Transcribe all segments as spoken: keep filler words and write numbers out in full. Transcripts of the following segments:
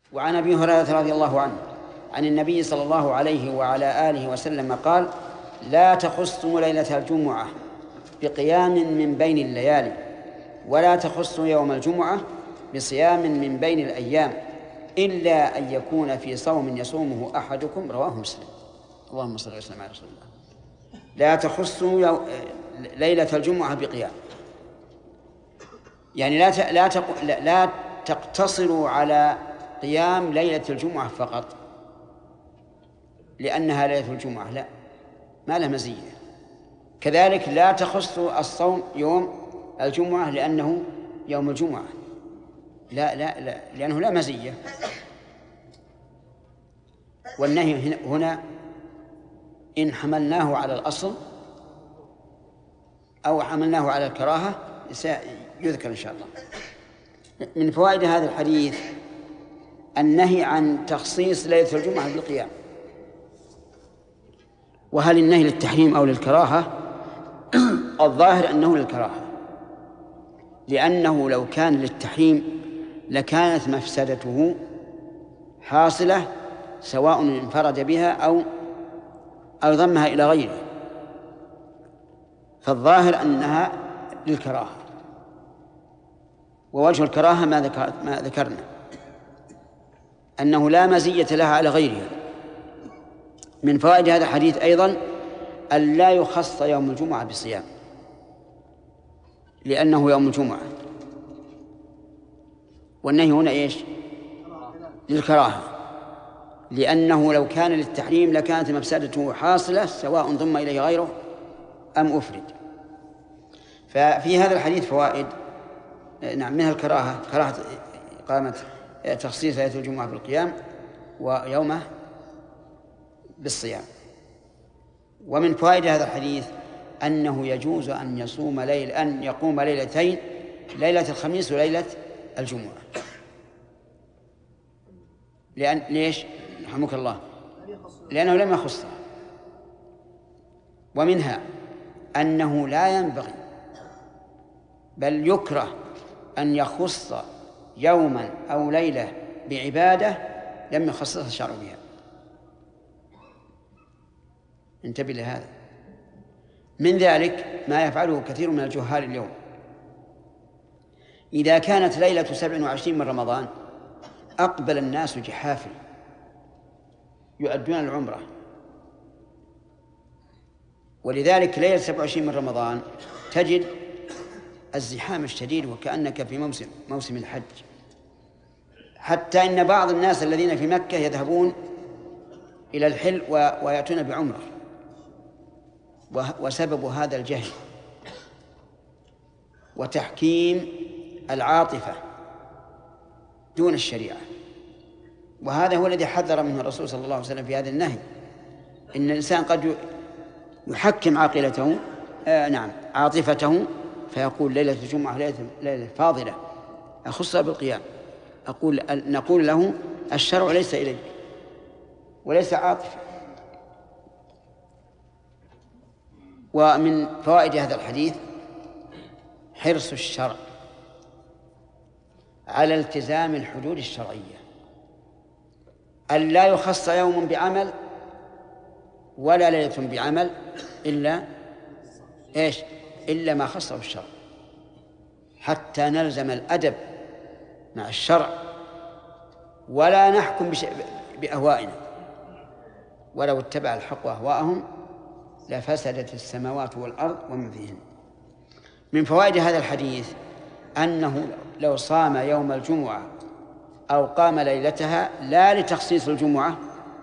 وعن أبي هريرة رضي الله عنه عن النبي صلى الله عليه وعلى آله وسلم قال: لا تخصوا ليلة الجمعة بقيام من بين الليالي، ولا تخصوا يوم الجمعة بصيام من بين الأيام، إلا أن يكون في صوم يصومه أحدكم. رواه مسلم. اللهم صل وسلم على رسول الله. لا تخصوا ليلة الجمعة بقيام، يعني لا لا لا تقتصروا على قيام ليلة الجمعة فقط لأنها ليلة الجمعة، لا، ما لها مزية. كذلك لا تخصوا الصوم يوم الجمعة لأنه يوم الجمعة، لا لا لا لأنه لا مزية. والنهي هنا إن حملناه على الأصل أو حملناه على الكراهة سيذكر إن شاء الله. من فوائد هذا الحديث النهي عن تخصيص ليلة الجمعة بالقيام. وهل النهي للتحريم أو للكراهة؟ الظاهر أنه للكراهة، لأنه لو كان للتحريم لكانت مفسدته حاصلة سواء انفرد بها أو أو ضمها إلى غيره، فالظاهر أنها للكراهة. ووجه الكراهة ما, ذكر ما ذكرنا أنه لا مزية لها على غيرها. من فوائد هذا الحديث أيضا أن لا يخص يوم الجمعة بصيام لأنه يوم الجمعة، والنهي هنا إيش؟ للكراهة، لأنه لو كان للتحريم لكانت مفسدته حاصلة سواء ضم إليه غيره أم أفرد. ففي هذا الحديث فوائد، نعم، منها الكراهة، كراهة إقامة تخصيص ليلة الجمعة بالقيام ويومه بالصيام. ومن فوائد هذا الحديث أنه يجوز أن يصوم ليل أن يقوم ليلتين، ليلة الخميس وليلة الجمعة. لأن ليش؟ رحمك الله، لأنه لم يخصها. ومنها أنه لا ينبغي بل يكره أن يخص يوما أو ليلة بعبادة لم يخصصها الشرع بها. انتبه لهذا. من ذلك ما يفعله كثير من الجهال اليوم. إذا كانت ليلة سبع وعشرين من رمضان أقبل الناس جحافل يؤدون العمرة، ولذلك ليلة سبع وعشرين من رمضان تجد الزحام الشديد وكأنك في موسم موسم الحج، حتى إن بعض الناس الذين في مكة يذهبون إلى الحل ويأتون بعمرة، وسبب هذا الجهل وتحكيم العاطفة دون الشريعة. وهذا هو الذي حذر منه الرسول صلى الله عليه وسلم في هذا النهي. إن الإنسان قد يحكم عاقلته آه نعم عاطفته فيقول ليلة الجمعة ليلة, ليلة فاضلة أخصها بالقيام. أقول نقول له الشرع ليس إليك وليس عاطفة. ومن فوائد هذا الحديث حرص الشرع على التزام الحدود الشرعية، أن لا يخص يوم بعمل ولا ليلة بعمل إلا إيش؟ إلا ما خصه الشرع، حتى نلزم الأدب مع الشرع ولا نحكم بأهوائنا. ولو اتبع الحق أهواءهم لفسدت السماوات والأرض ومن فيهن. من فوائد هذا الحديث أنه لو صام يوم الجمعة أو قام ليلتها لا لتخصيص الجمعة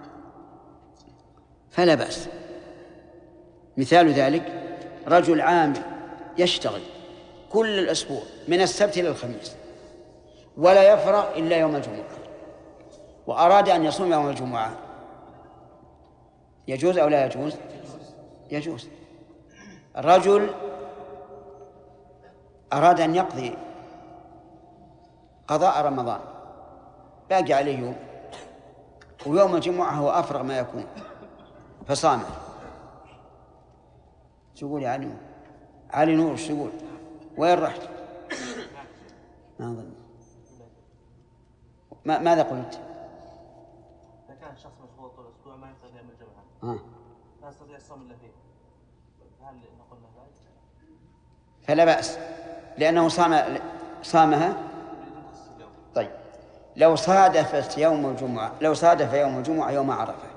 فلا بأس. مثال ذلك رجل عامل يشتغل كل الأسبوع من السبت إلى الخميس ولا يفرغ إلا يوم الجمعة، وأراد أن يصوم يوم الجمعة، يجوز أو لا يجوز؟ يجوز. الرجل أراد أن يقضي قضاء رمضان، باقي عليه يوم ويوم الجمعة هو أفرغ ما يكون فصام. تقول يا علي علي نور ايش تقول؟ وين رحت؟ ما أظن. ماذا قلت؟ ما يقتضي يوم الجمعة آه. لا يستطيع الصوم إلا فيه، هل نقول له ذلك؟ فلا بأس لأنه صام صامها. طيب لو صادفت يوم الجمعة لو صادف يوم الجمعة يوم عرفة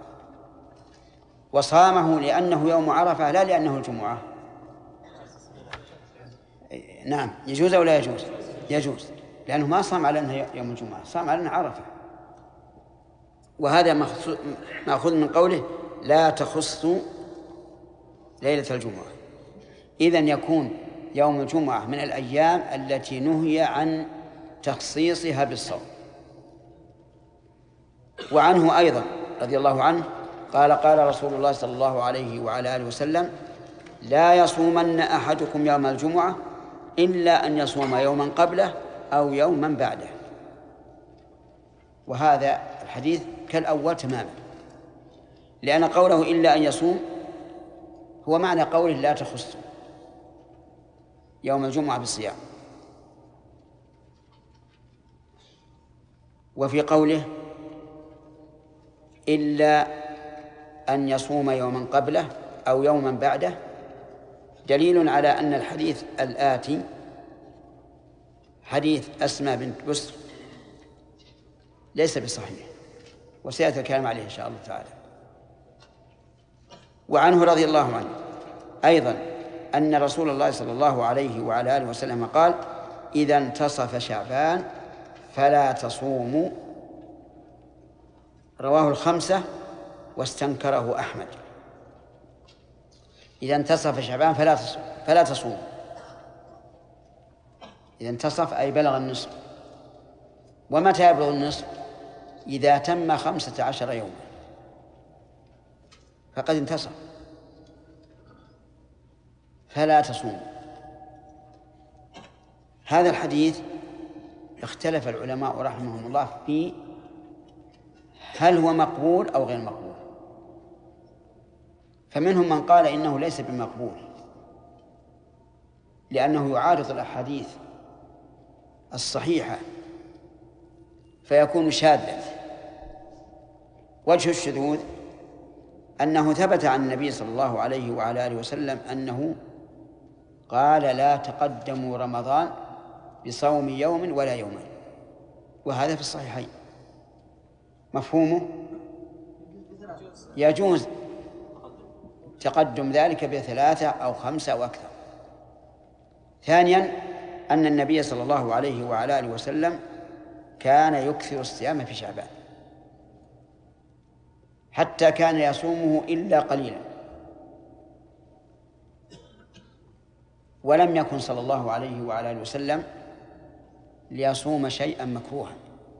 وصامه لأنه يوم عرفة لا لأنه الجمعة، نعم يجوز أو لا يجوز؟ يجوز، لأنه ما صام على أنه يوم الجمعة، صام على أنه عرفة. وهذا مأخوذ من قوله لا تخص ليلة الجمعة. إذن يكون يوم الجمعة من الأيام التي نهي عن تخصيصها بالصوم. وعنه أيضا رضي الله عنه قال قال رسول الله صلى الله عليه وعلى آله وسلم لا يصومن أحدكم يوم الجمعة إلا أن يصوم يوما قبله أو يوما بعده. وهذا الحديث كالأول تماما، لأن قوله إلا أن يصوم هو معنى قوله لا تخص يوم الجمعة بالصيام. وفي قوله إلا أن يصوم يوما قبله أو يوما بعده دليل على أن الحديث الآتي حديث أسماء بنت بسر ليس بصحيح، وسيأتي الكلام عليه إن شاء الله تعالى. وعنه رضي الله عنه أيضا أن رسول الله صلى الله عليه وعلى آله وسلم قال إذا انتصف شعبان فلا تصوموا، رواه الخمسة واستنكره أحمد. إذا انتصف شعبان فلا تصوم فلا تصوم إذا انتصف أي بلغ النصف. ومتى يبلغ النصف؟ إذا تم خمسة عشر يوما فقد انتصف، فلا تصوم. هذا الحديث اختلف العلماء رحمهم الله في هل هو مقبول أو غير مقبول، فمنهم من قال إنه ليس بمقبول لأنه يعارض الأحاديث الصحيحة فيكون شاذا. وجه الشذوذ أنه ثبت عن النبي صلى الله عليه وعلى آله وسلم أنه قال لا تقدموا رمضان بصوم يوم ولا يومين، وهذا في الصحيحين. مفهومه يجوز تقدم ذلك بثلاثة أو خمسة أو أكثر. ثانيا أن النبي صلى الله عليه وعلى آله وسلم كان يكثر الصيام في شعبان حتى كان يصومه إلا قليلا، ولم يكن صلى الله عليه وعلى آله وسلم ليصوم شيئا مكروها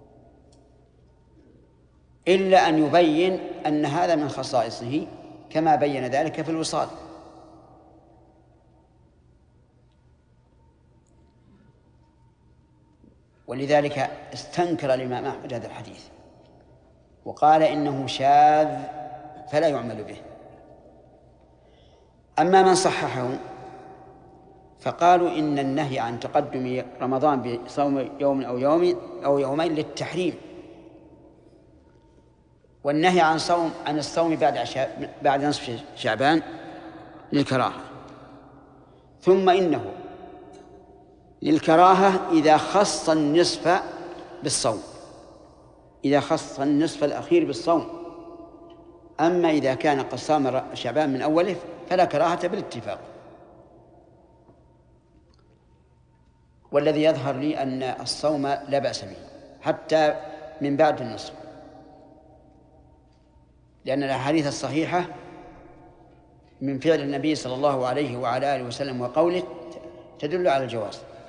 إلا أن يبين أن هذا من خصائصه كما بين ذلك في الوصال. ولذلك استنكر الإمام أحمد هذا الحديث وقال إنه شاذ فلا يعمل به. أما من صححه فقالوا إن النهي عن تقدم رمضان بصوم يوم أو يوم أو يومين للتحريم، والنهي عن صوم عن الصوم بعد بعد نصف شعبان للكراهة. ثم إنه للكراهة إذا خص النصف بالصوم، إذا خص النصف الأخير بالصوم. أما إذا كان قد صام شعبان من أوله فلا كراهة بالاتفاق. والذي يظهر لي أن الصوم لا بأس به حتى من بعد النصف، لأن الأحاديث الصحيحة من فعل النبي صلى الله عليه وعلى آله وسلم وقوله تدل على الجواز.